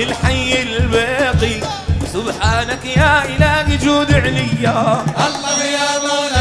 الحي الباقي، سبحانك يا إلهي جود عليا. الله يا مولاي